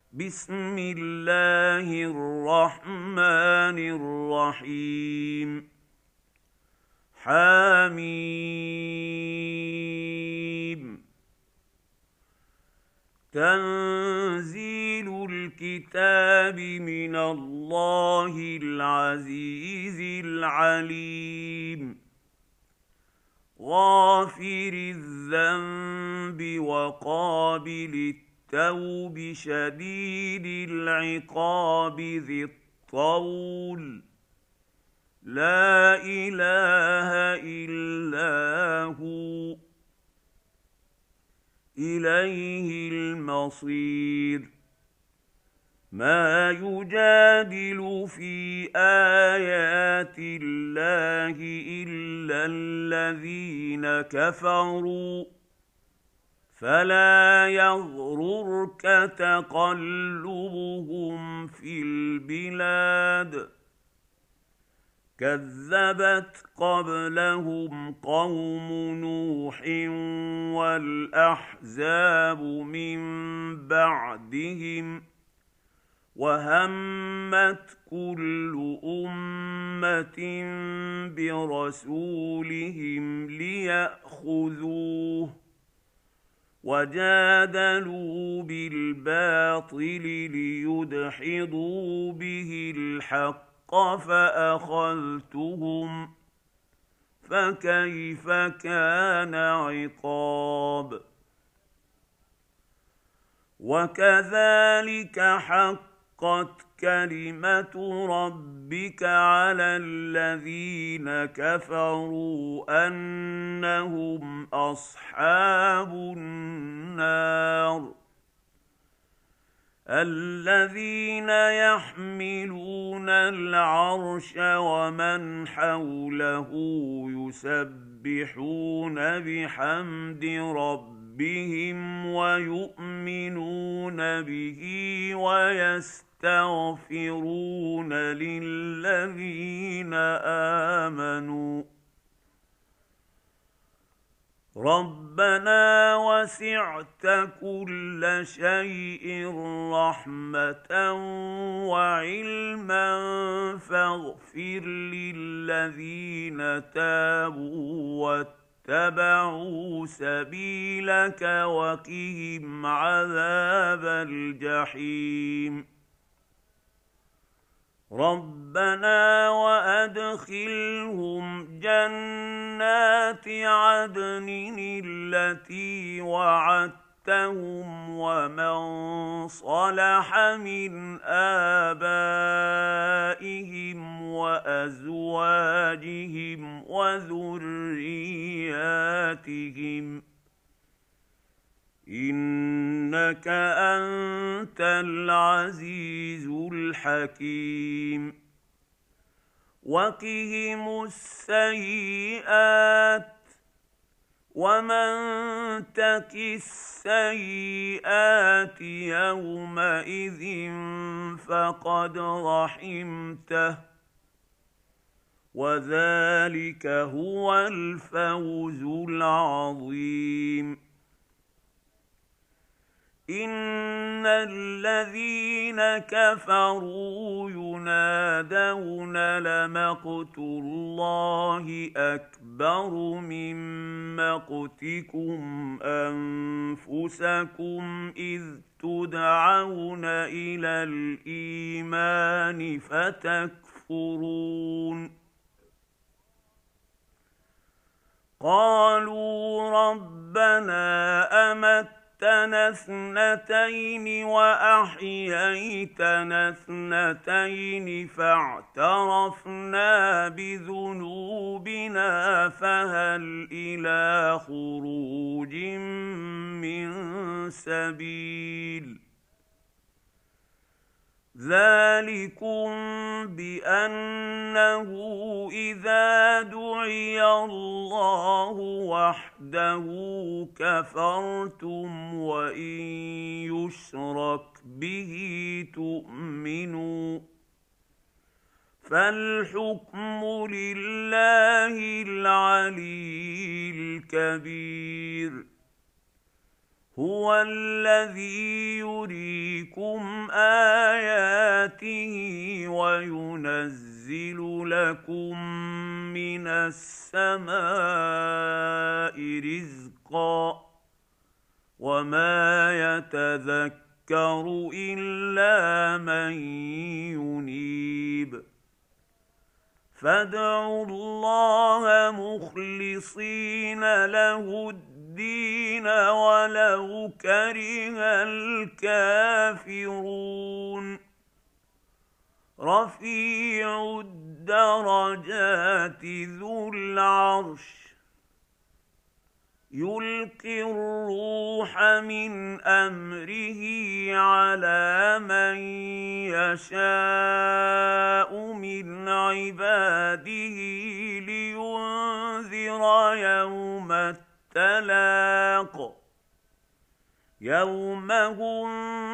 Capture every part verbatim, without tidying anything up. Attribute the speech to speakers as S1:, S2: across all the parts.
S1: بسم الله الرحمن الرحيم حميم تنزيل الكتاب من الله العزيز العليم غافر الذنب وقابل التوب شديد العقاب ذي الطول لا إله إلا هو إليه المصير ما يجادل في آيات الله إلا الذين كفروا فلا يغررك تقلبهم في البلاد كذبت قبلهم قوم نوح والأحزاب من بعدهم وهمت كل أمة برسولهم ليأخذوه وجادلوا بالباطل ليدحضوا به الحق فأخذتهم فكيف كان عقاب وكذلك حقت كلمة ربك على الذين كفروا أنهم أصحاب النار الذين يحملون العرش ومن حوله يسبحون بحمد ربهم ويؤمنون به ويستغفرون للذين آمنوا ربنا وسعت كل شيء رحمة وعلما فاغفر للذين تابوا واتبعوا سبيلك وقهم عذاب الجحيم ربنا وأدخلهم جنات عدن التي وعدتهم ومن صلح من آبائهم وأزواجهم وذرياتهم إنك أنت العزيز الحكيم وقهم السيئات ومن تق السيئات يومئذ فقد رحمته وذلك هو الفوز العظيم إن الذين كفروا ينادون لمقت الله أكبر من مقتكم أنفسكم إذ تدعون إلى الإيمان فتكفرون قالوا ربنا أمت أمتنا اثنتين وأحييتنا اثنتين فاعترفنا بذنوبنا فهل إلى خروج من سبيل ذلكم بأنه إذا دعي الله وحده كفرتم وإن يشرك به تؤمنوا فالحكم لله العلي الكبير هو الذي يريكم آياته وينزل لكم من السماء رزقا وما يتذكر إلا من ينيب فادعوا الله مخلصين له الدين ولو كره الكافرون رفيع الدرجات ذو العرش يلقي الروح من أمره على من يشاء من عباده لينذر يوم التلاق يوم هم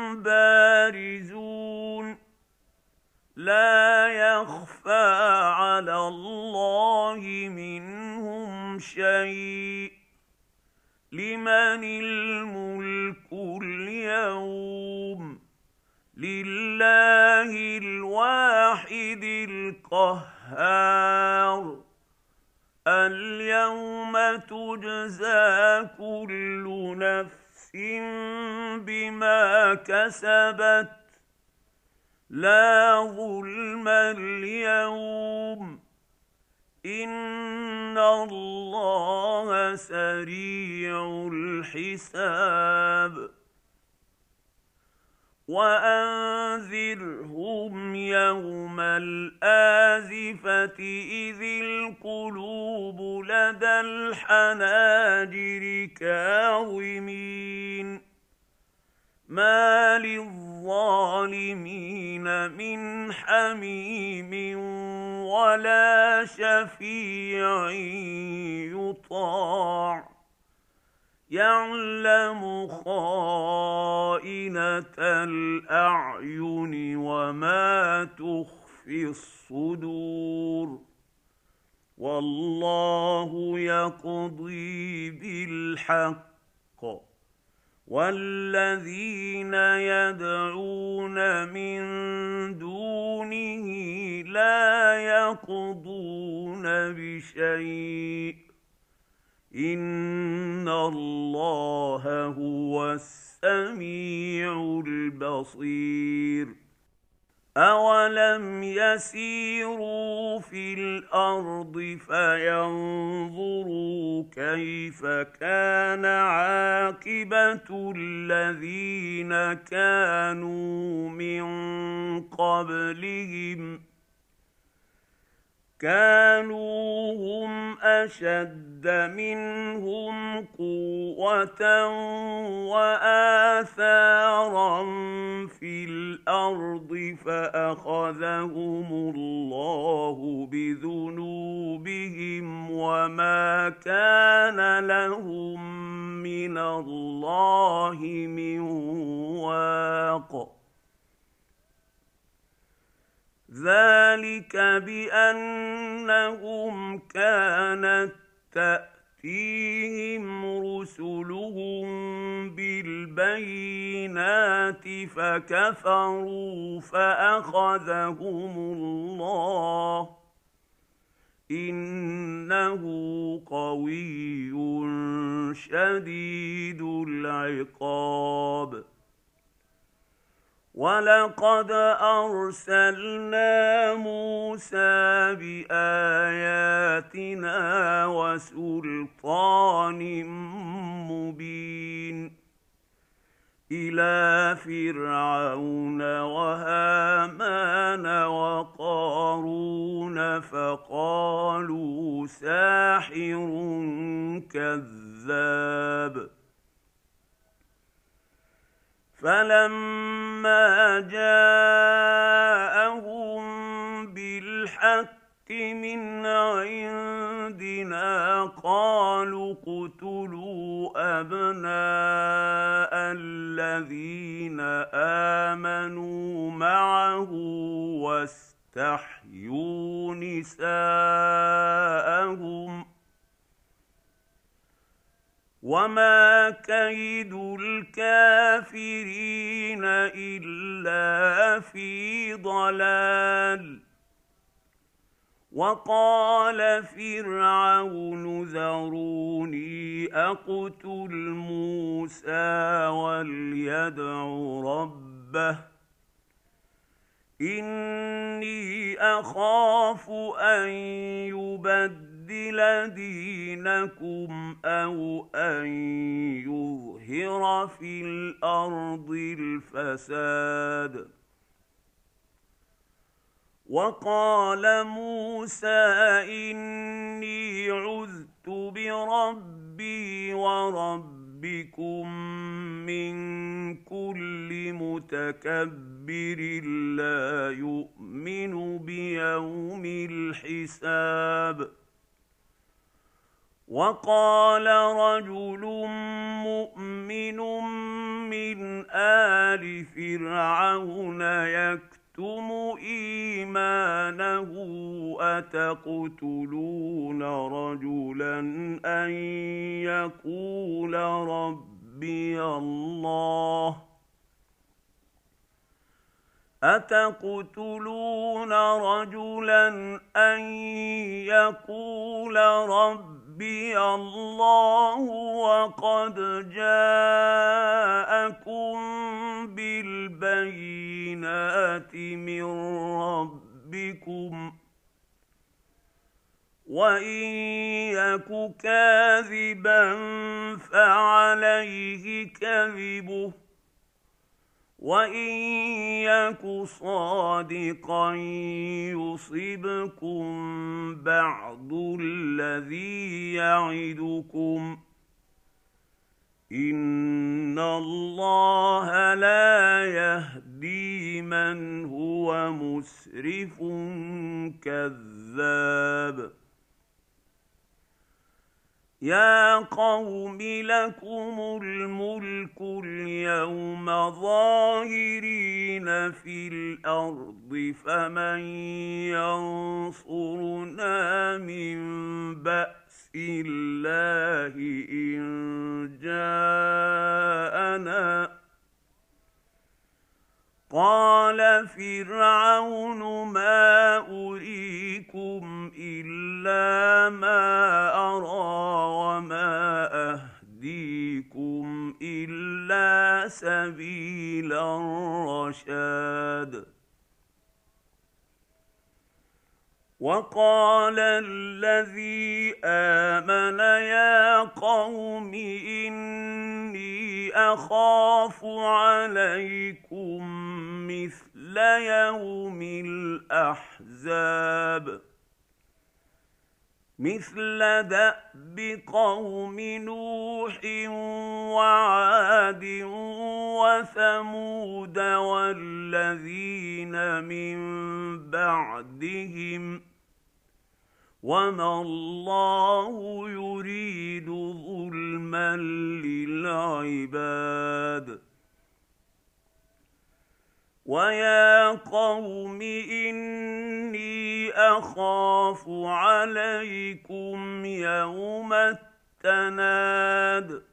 S1: بارزون لا يخفى على الله منهم شيء لمن الملك اليوم لله الواحد القهار اليوم تجزى كل نفس بما كسبت لا ظلم اليوم إن الله سريع الحساب وأنذرهم يوم الآزفة إذ القلوب لدى الحناجر كاظمين ما للظالمين من حميم ولا شفيع يطاع يعلم خائنة الأعين وما تخفي الصدور والله يقضي بالحق والذين يدعون من دونه لا يقضون بشيء إن الله هو السميع البصير أولم يسيروا في الأرض فينظروا كيف كان عاقبة الذين كانوا من قبلهم كانوا هم أشد منهم قوة وآثارا في الأرض فأخذهم الله بذنوبهم وما كان لهم من الله من واق ذلك بأنهم كانت تأتيهم رسلهم بالبينات فكفروا فأخذهم الله إنه قوي شديد العقاب ولقد أرسلنا موسى بآياتنا وسلطان مبين إلى فرعون وهامان وقارون فقالوا ساحر كذاب فلما جاءهم بالحق من عندنا قالوا اقتلوا أبناء الذين آمنوا معه واستحيوا نساءهم وما كيد الكافرين إلا في ضلال. وقال فرعون ذروني أقتل موسى وليدع ربه إني أخاف أن يبدل دينكم أو أن يظهر في الأرض الفساد. وقال موسى إني عذت بربي وربكم من كل متكبر لا يؤمن بيوم الحساب. وقال رجل مؤمن من آل فرعون يكتم إيمانه أتقتلون رجلا أن يقول ربي الله أتقتلون رجلا أن يقول ربي الله وقد جاءكم بالبينات من ربكم وإن يك كاذبا فعليه كذبه وإن يك صادقا يصبكم بعض الذي يعدكم إن الله لا يهدي من هو مسرف كذاب. يا قوم لكم الملك اليوم ظاهرين في الأرض فمن ينصرنا من بأس الله إن جاءنا. قال فرعون ما أريكم إلا ما أرى وما أهديكم إلا سبيل الرشاد. وقال الذي آمن يا قوم إني أخاف عليكم مثل يوم الأحزاب مثل دأب قوم نوح وعاد وثمود والذين من بعدهم وما الله يريد ظلما للعباد. ويا قوم إني أخاف عليكم يوم التناد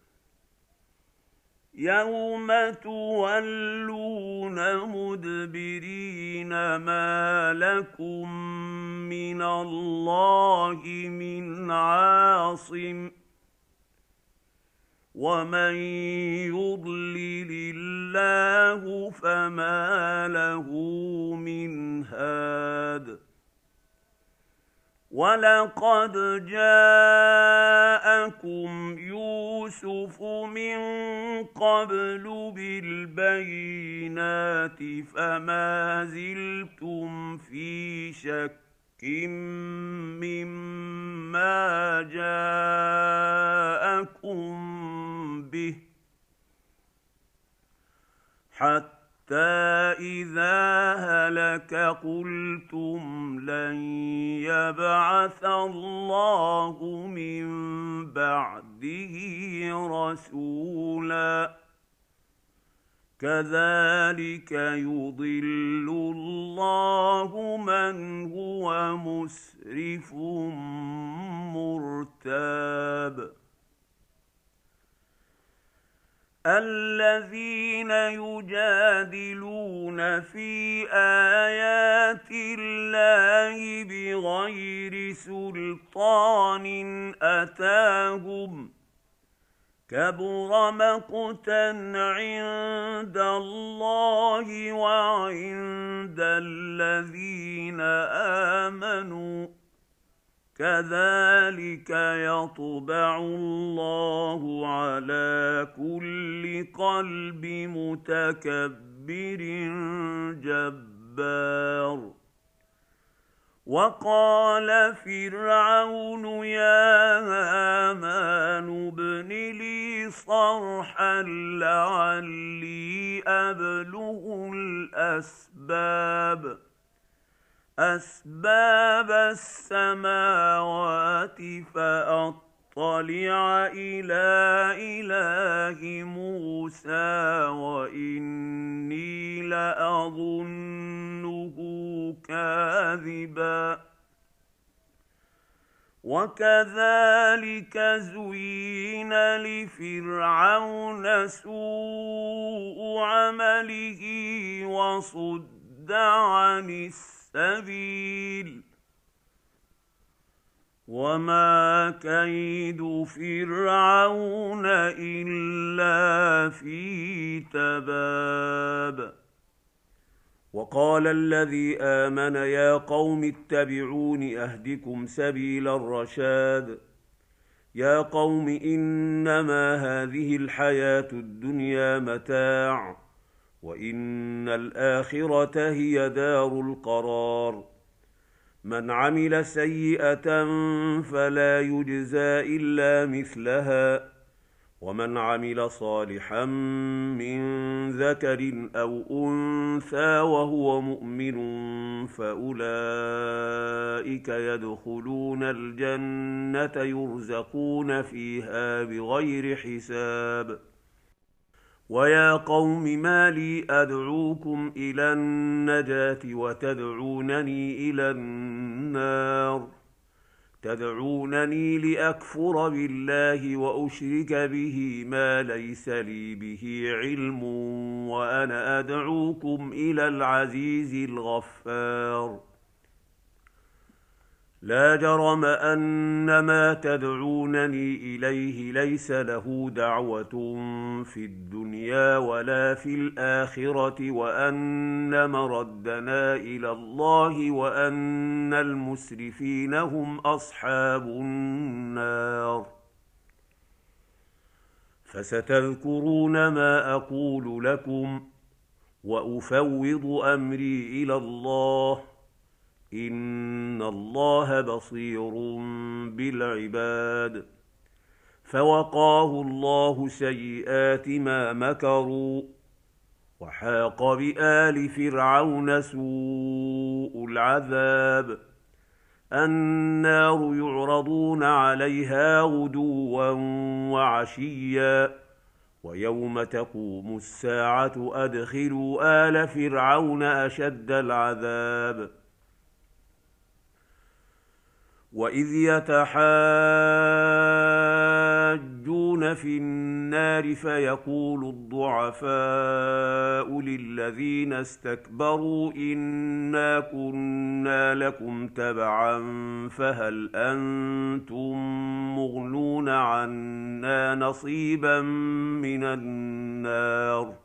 S1: يوم تولون مدبرين ما لكم من الله من عاصم ومن يضلل الله فما له من هاد. ولقد جاءكم يوسف من قبل بالبينات فما زلتم في شك مما جاءكم به حتى إذا هلك قلتم لن يبعث الله من بعده رسولا كذلك يضل الله من هو مسرف مرتاب. الذين يجادلون في آيات الله بغير سلطان أتاهم كبر مقتا عند الله وعند الذين آمنوا كذلك يطبع الله على كل قلب متكبر جبار. وقال فرعون يا هامان ابن لي صرحا لعلي أبلغ الأسباب أسباب السماوات فأطلع إلى إله موسى وإني لأظنه كاذبا. وكذلك زين لفرعون سوء عمله وصد عن السبيل وما كيد فرعون إلا في تباب. وقال الذي آمن يا قوم اتبعون أهدكم سبيل الرشاد. يا قوم إنما هذه الحياة الدنيا متاع وإن الآخرة هي دار القرار. من عمل سيئة فلا يجزى إلا مثلها ومن عمل صالحا من ذكر أو أنثى وهو مؤمن فأولئك يدخلون الجنة يرزقون فيها بغير حساب. ويا قوم ما لي أدعوكم إلى النجاة وتدعونني إلى النار تدعونني لأكفر بالله وأشرك به ما ليس لي به علم وأنا أدعوكم إلى العزيز الغفار. لا جرم أن ما تدعونني إليه ليس له دعوة في الدنيا ولا في الآخرة وأن مردنا إلى الله وأن المسرفين هم أصحاب النار. فستذكرون ما أقول لكم وأفوض أمري إلى الله إن الله بصير بالعباد. فوقاه الله سيئات ما مكروا وحاق بآل فرعون سوء العذاب. النار يعرضون عليها غدوا وعشيا ويوم تقوم الساعة أدخلوا آل فرعون أشد العذاب. وإذ يتحاجون في النار فيقول الضعفاء للذين استكبروا إنا كنا لكم تبعا فهل أنتم مغنون عنا نصيبا من النار.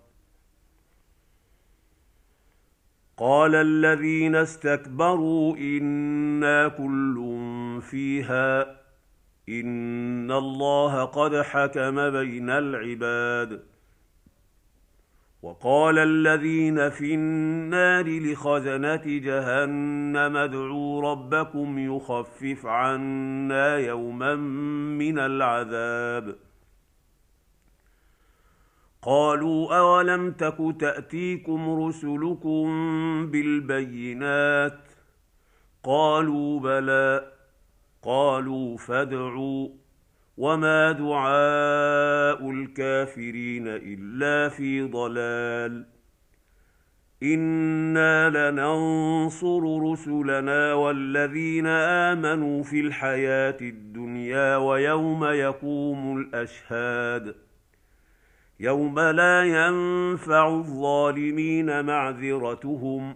S1: قال الذين استكبروا إنا كل فيها إن الله قد حكم بين العباد. وقال الذين في النار لخزنة جهنم ادعوا ربكم يخفف عنا يوما من العذاب. قالوا أولم تك تأتيكم رسلكم بالبينات قالوا بلى قالوا فادعوا وما دعاء الكافرين إلا في ضلال. إنا لننصر رسلنا والذين آمنوا في الحياة الدنيا ويوم يقوم الأشهاد. يوم لا ينفع الظالمين معذرتهم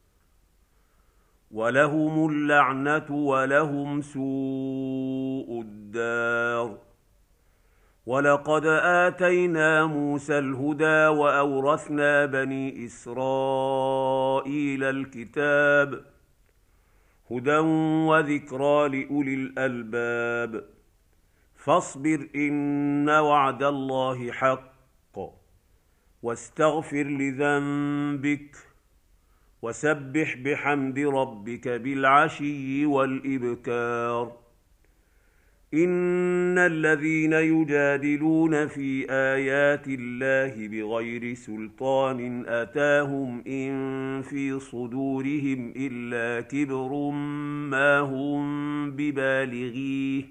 S1: ولهم اللعنة ولهم سوء الدار. ولقد آتينا موسى الهدى وأورثنا بني إسرائيل الكتاب هدى وذكرى لأولي الألباب. فاصبر إن وعد الله حق واستغفر لذنبك وسبح بحمد ربك بالعشي والإبكار. إن الذين يجادلون في آيات الله بغير سلطان أتاهم إن في صدورهم إلا كبر ما هم ببالغيه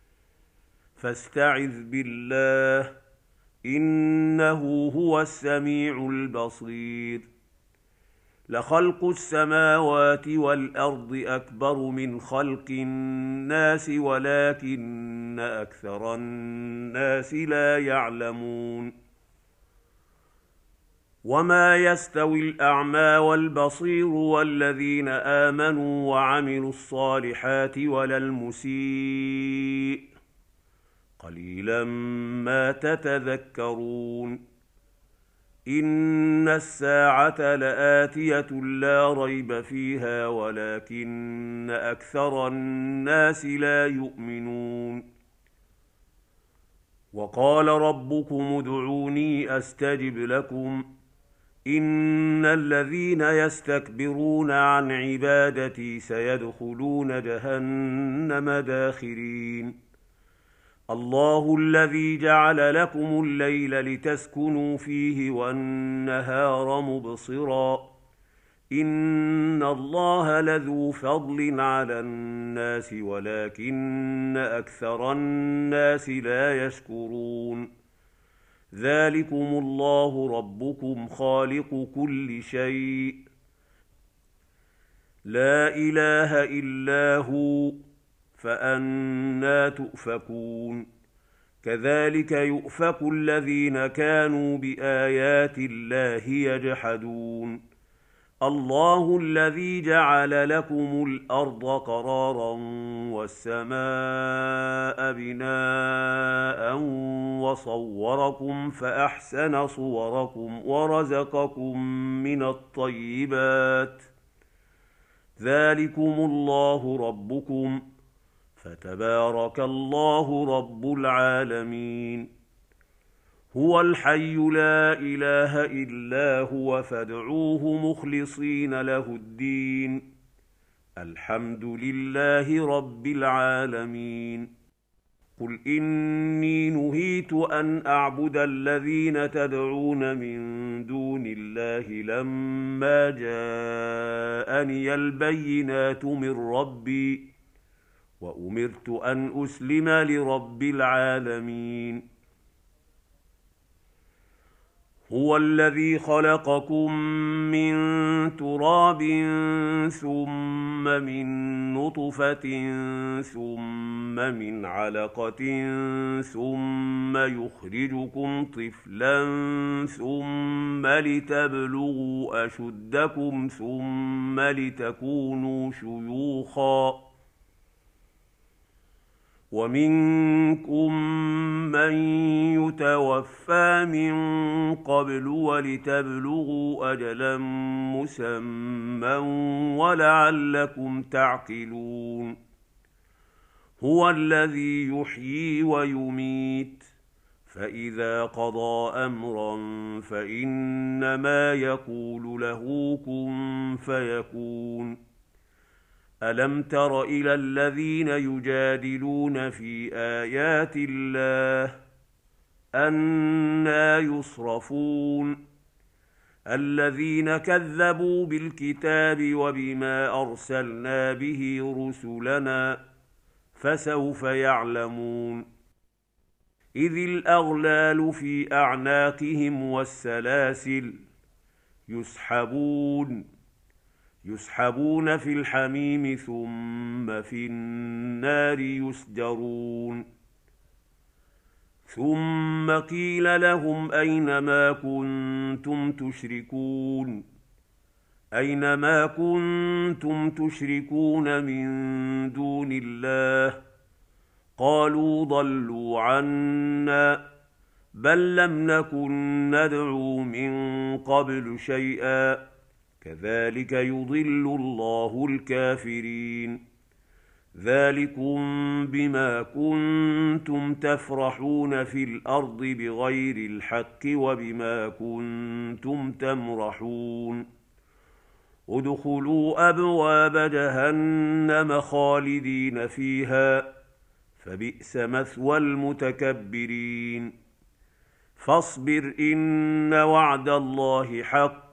S1: فاستعذ بالله إنه هو السميع البصير. لخلق السماوات والأرض أكبر من خلق الناس ولكن أكثر الناس لا يعلمون. وما يستوي الأعمى والبصير والذين آمنوا وعملوا الصالحات ولا المسيء قليلا ما تتذكرون. إن الساعة لآتية لا ريب فيها ولكن أكثر الناس لا يؤمنون. وقال ربكم ادعوني أستجب لكم إن الذين يستكبرون عن عبادتي سيدخلون جهنم داخرين. الله الذي جعل لكم الليل لتسكنوا فيه والنهار مبصرا إن الله لذو فضل على الناس ولكن أكثر الناس لا يشكرون. ذلكم الله ربكم خالق كل شيء لا إله إلا هو فأنى تؤفكون. كذلك يؤفك الذين كانوا بآيات الله يجحدون. الله الذي جعل لكم الأرض قرارا والسماء بناء وصوركم فأحسن صوركم ورزقكم من الطيبات ذلكم الله ربكم فتبارك الله رب العالمين. هو الحي لا إله إلا هو فادعوه مخلصين له الدين الحمد لله رب العالمين. قل إني نهيت أن أعبد الذين تدعون من دون الله لما جاءني البينات من ربي وأمرت أن أسلم لرب العالمين. هو الذي خلقكم من تراب ثم من نطفة ثم من علقة ثم يخرجكم طفلا ثم لتبلغوا أشدكم ثم لتكونوا شيوخا ومنكم من يتوفى من قبل ولتبلغوا أجلا مسمى ولعلكم تعقلون. هو الذي يحيي ويميت فإذا قضى أمرا فإنما يقول له كن فيكون. ألم تر إلى الذين يجادلون في آيات الله أنى يصرفون الذين كذبوا بالكتاب وبما أرسلنا به رسلنا فسوف يعلمون. إذ الأغلال في أعناقهم والسلاسل يسحبون يسحبون في الحميم ثم في النار يسجرون. ثم قيل لهم أين ما كنتم تشركون أين ما كنتم تشركون من دون الله قالوا ضلوا عنا بل لم نكن ندعو من قبل شيئا كذلك يضل الله الكافرين ذلكم بما كنتم تفرحون في الأرض بغير الحق وبما كنتم تمرحون ادخلوا أبواب جهنم خالدين فيها فبئس مثوى المتكبرين فاصبر إن وعد الله حق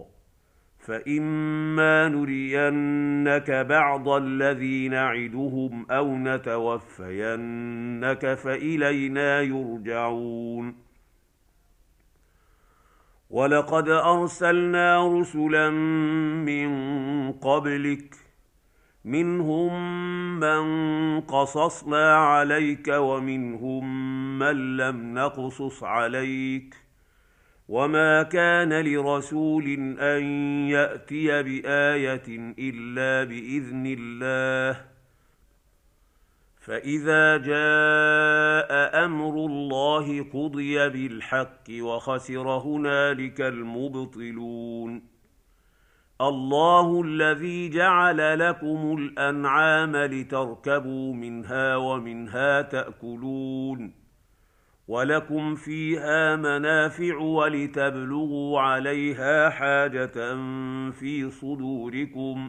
S1: فإما نرينك بعض الذي نعدهم أو نتوفينك فإلينا يرجعون ولقد أرسلنا رسلا من قبلك منهم من قصصنا عليك ومنهم من لم نقصص عليك وما كان لرسول أن يأتي بآية إلا بإذن الله فإذا جاء أمر الله قضي بالحق وخسر هنالك المبطلون الله الذي جعل لكم الأنعام لتركبوا منها ومنها تأكلون ولكم فيها منافع ولتبلغوا عليها حاجة في صدوركم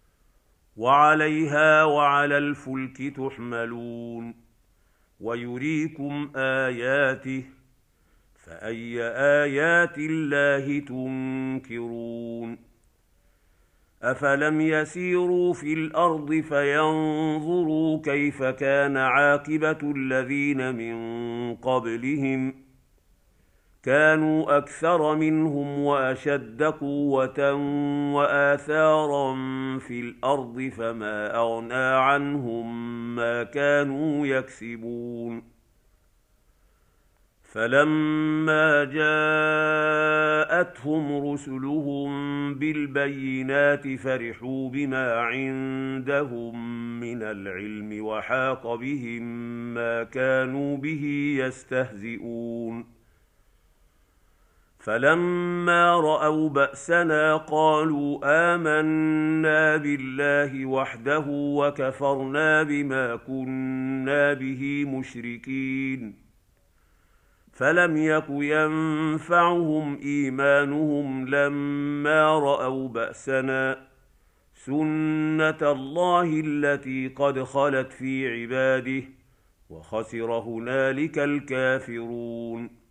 S1: وعليها وعلى الفلك تحملون ويريكم آياته فأي آيات الله تنكرون أفلم يسيروا في الأرض فينظروا كيف كان عاقبة الذين من قبلهم كانوا أكثر منهم وأشد قوة وآثارا في الأرض فما أغنى عنهم ما كانوا يكسبون فلما جاءتهم رسلهم بالبينات فرحوا بما عندهم من العلم وحاق بهم ما كانوا به يستهزئون فلما رأوا بأسنا قالوا آمنا بالله وحده وكفرنا بما كنا به مشركين فلم يك ينفعهم إيمانهم لما رأوا بأسنا سنة الله التي قد خلت في عباده وخسر هنالك الكافرون